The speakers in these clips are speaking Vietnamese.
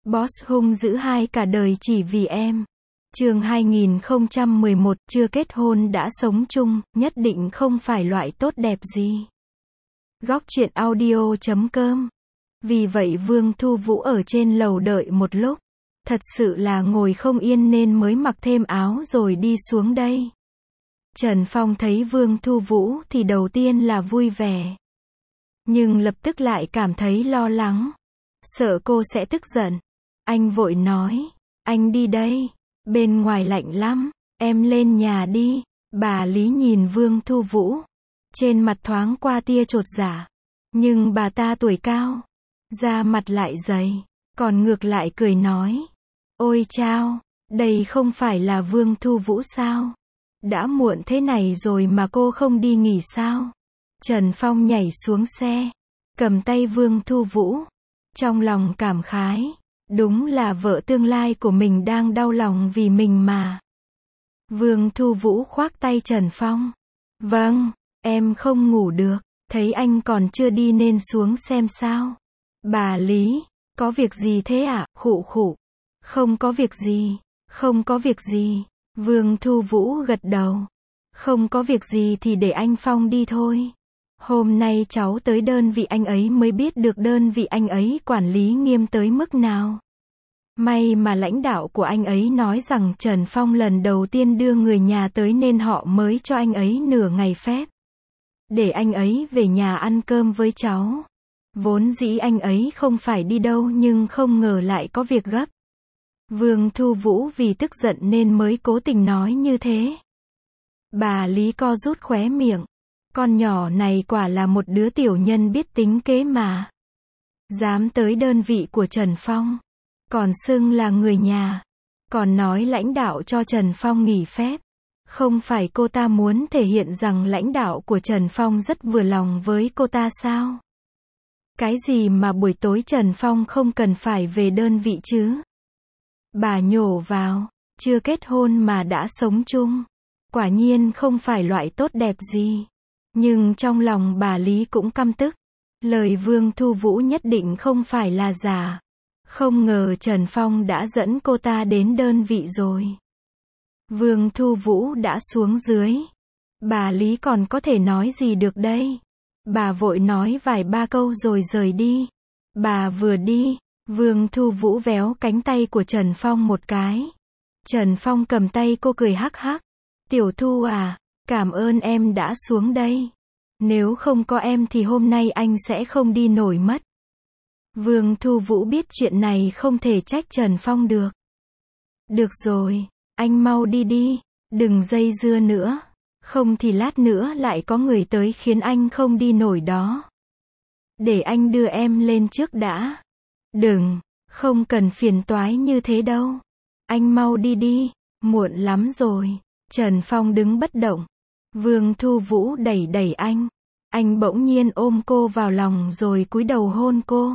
Boss hung dữ hai cả đời chỉ vì em. Chương 2011, chưa kết hôn đã sống chung, nhất định không phải loại tốt đẹp gì. Góc truyện audio.com. Vì vậy Vương Thu Vũ ở trên lầu đợi một lúc. Thật sự là ngồi không yên nên mới mặc thêm áo rồi đi xuống đây. Trần Phong thấy Vương Thu Vũ thì đầu tiên là vui vẻ. Nhưng lập tức lại cảm thấy lo lắng. Sợ cô sẽ tức giận. Anh vội nói, anh đi đây. Bên ngoài lạnh lắm, em lên nhà đi. Bà Lý nhìn Vương Thu Vũ. Trên mặt thoáng qua tia chột dạ. Nhưng bà ta tuổi cao. Da mặt lại dày. Còn ngược lại cười nói. Ôi chao, đây không phải là Vương Thu Vũ sao? Đã muộn thế này rồi mà cô không đi nghỉ sao? Trần Phong nhảy xuống xe. Cầm tay Vương Thu Vũ. Trong lòng cảm khái. Đúng là vợ tương lai của mình đang đau lòng vì mình mà. Vương Thu Vũ khoác tay Trần Phong. Vâng, em không ngủ được. Thấy anh còn chưa đi nên xuống xem sao. Bà Lý, có việc gì thế ạ? Khụ khụ. Không có việc gì, không có việc gì. Vương Thu Vũ gật đầu. Không có việc gì thì để anh Phong đi thôi. Hôm nay cháu tới đơn vị anh ấy mới biết được đơn vị anh ấy quản lý nghiêm tới mức nào. May mà lãnh đạo của anh ấy nói rằng Trần Phong lần đầu tiên đưa người nhà tới nên họ mới cho anh ấy nửa ngày phép. Để anh ấy về nhà ăn cơm với cháu. Vốn dĩ anh ấy không phải đi đâu nhưng không ngờ lại có việc gấp. Vương Thu Vũ vì tức giận nên mới cố tình nói như thế. Bà Lý co rút khóe miệng. Con nhỏ này quả là một đứa tiểu nhân biết tính kế mà. Dám tới đơn vị của Trần Phong. Còn xưng là người nhà. Còn nói lãnh đạo cho Trần Phong nghỉ phép. Không phải cô ta muốn thể hiện rằng lãnh đạo của Trần Phong rất vừa lòng với cô ta sao? Cái gì mà buổi tối Trần Phong không cần phải về đơn vị chứ? Bà nhổ vào, chưa kết hôn mà đã sống chung. Quả nhiên không phải loại tốt đẹp gì. Nhưng trong lòng bà Lý cũng căm tức. Lời Vương Thu Vũ nhất định không phải là giả. Không ngờ Trần Phong đã dẫn cô ta đến đơn vị rồi. Vương Thu Vũ đã xuống dưới. Bà Lý còn có thể nói gì được đây? Bà vội nói vài ba câu rồi rời đi. Bà vừa đi, Vương Thu Vũ véo cánh tay của Trần Phong một cái. Trần Phong cầm tay cô cười hắc hắc. Tiểu Thu à, cảm ơn em đã xuống đây. Nếu không có em thì hôm nay anh sẽ không đi nổi mất. Vương Thu Vũ biết chuyện này không thể trách Trần Phong được. Được rồi, anh mau đi đi, đừng dây dưa nữa. Không thì lát nữa lại có người tới khiến anh không đi nổi đó. Để anh đưa em lên trước đã. Đừng, không cần phiền toái như thế đâu. Anh mau đi đi, muộn lắm rồi. Trần Phong đứng bất động. Vương Thu Vũ đẩy đẩy anh. Anh bỗng nhiên ôm cô vào lòng rồi cúi đầu hôn cô.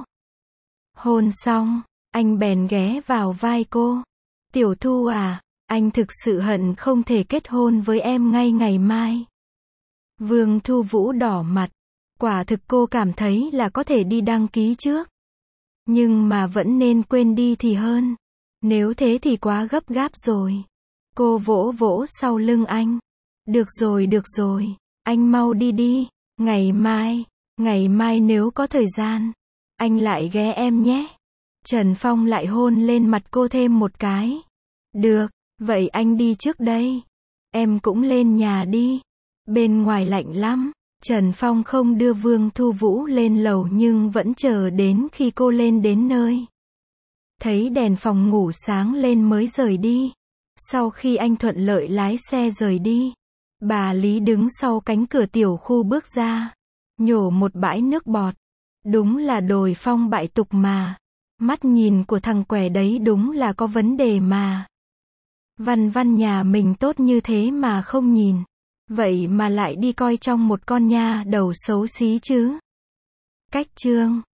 Hôn xong, anh bèn ghé vào vai cô. Tiểu Thu à, anh thực sự hận không thể kết hôn với em ngay ngày mai. Vương Thu Vũ đỏ mặt. Quả thực cô cảm thấy là có thể đi đăng ký trước. Nhưng mà vẫn nên quên đi thì hơn. Nếu thế thì quá gấp gáp rồi. Cô vỗ vỗ sau lưng anh. Được rồi, anh mau đi đi. Ngày mai nếu có thời gian, anh lại ghé em nhé. Trần Phong lại hôn lên mặt cô thêm một cái. Được, vậy anh đi trước đây. Em cũng lên nhà đi. Bên ngoài lạnh lắm. Trần Phong không đưa Vương Thu Vũ lên lầu nhưng vẫn chờ đến khi cô lên đến nơi. Thấy đèn phòng ngủ sáng lên mới rời đi. Sau khi anh thuận lợi lái xe rời đi, bà Lý đứng sau cánh cửa tiểu khu bước ra, nhổ một bãi nước bọt. Đúng là đồi phong bại tục mà. Mắt nhìn của thằng què đấy đúng là có vấn đề mà. Văn nhà mình tốt như thế mà không nhìn. Vậy mà lại đi coi trong một con nha đầu xấu xí chứ. Cách chương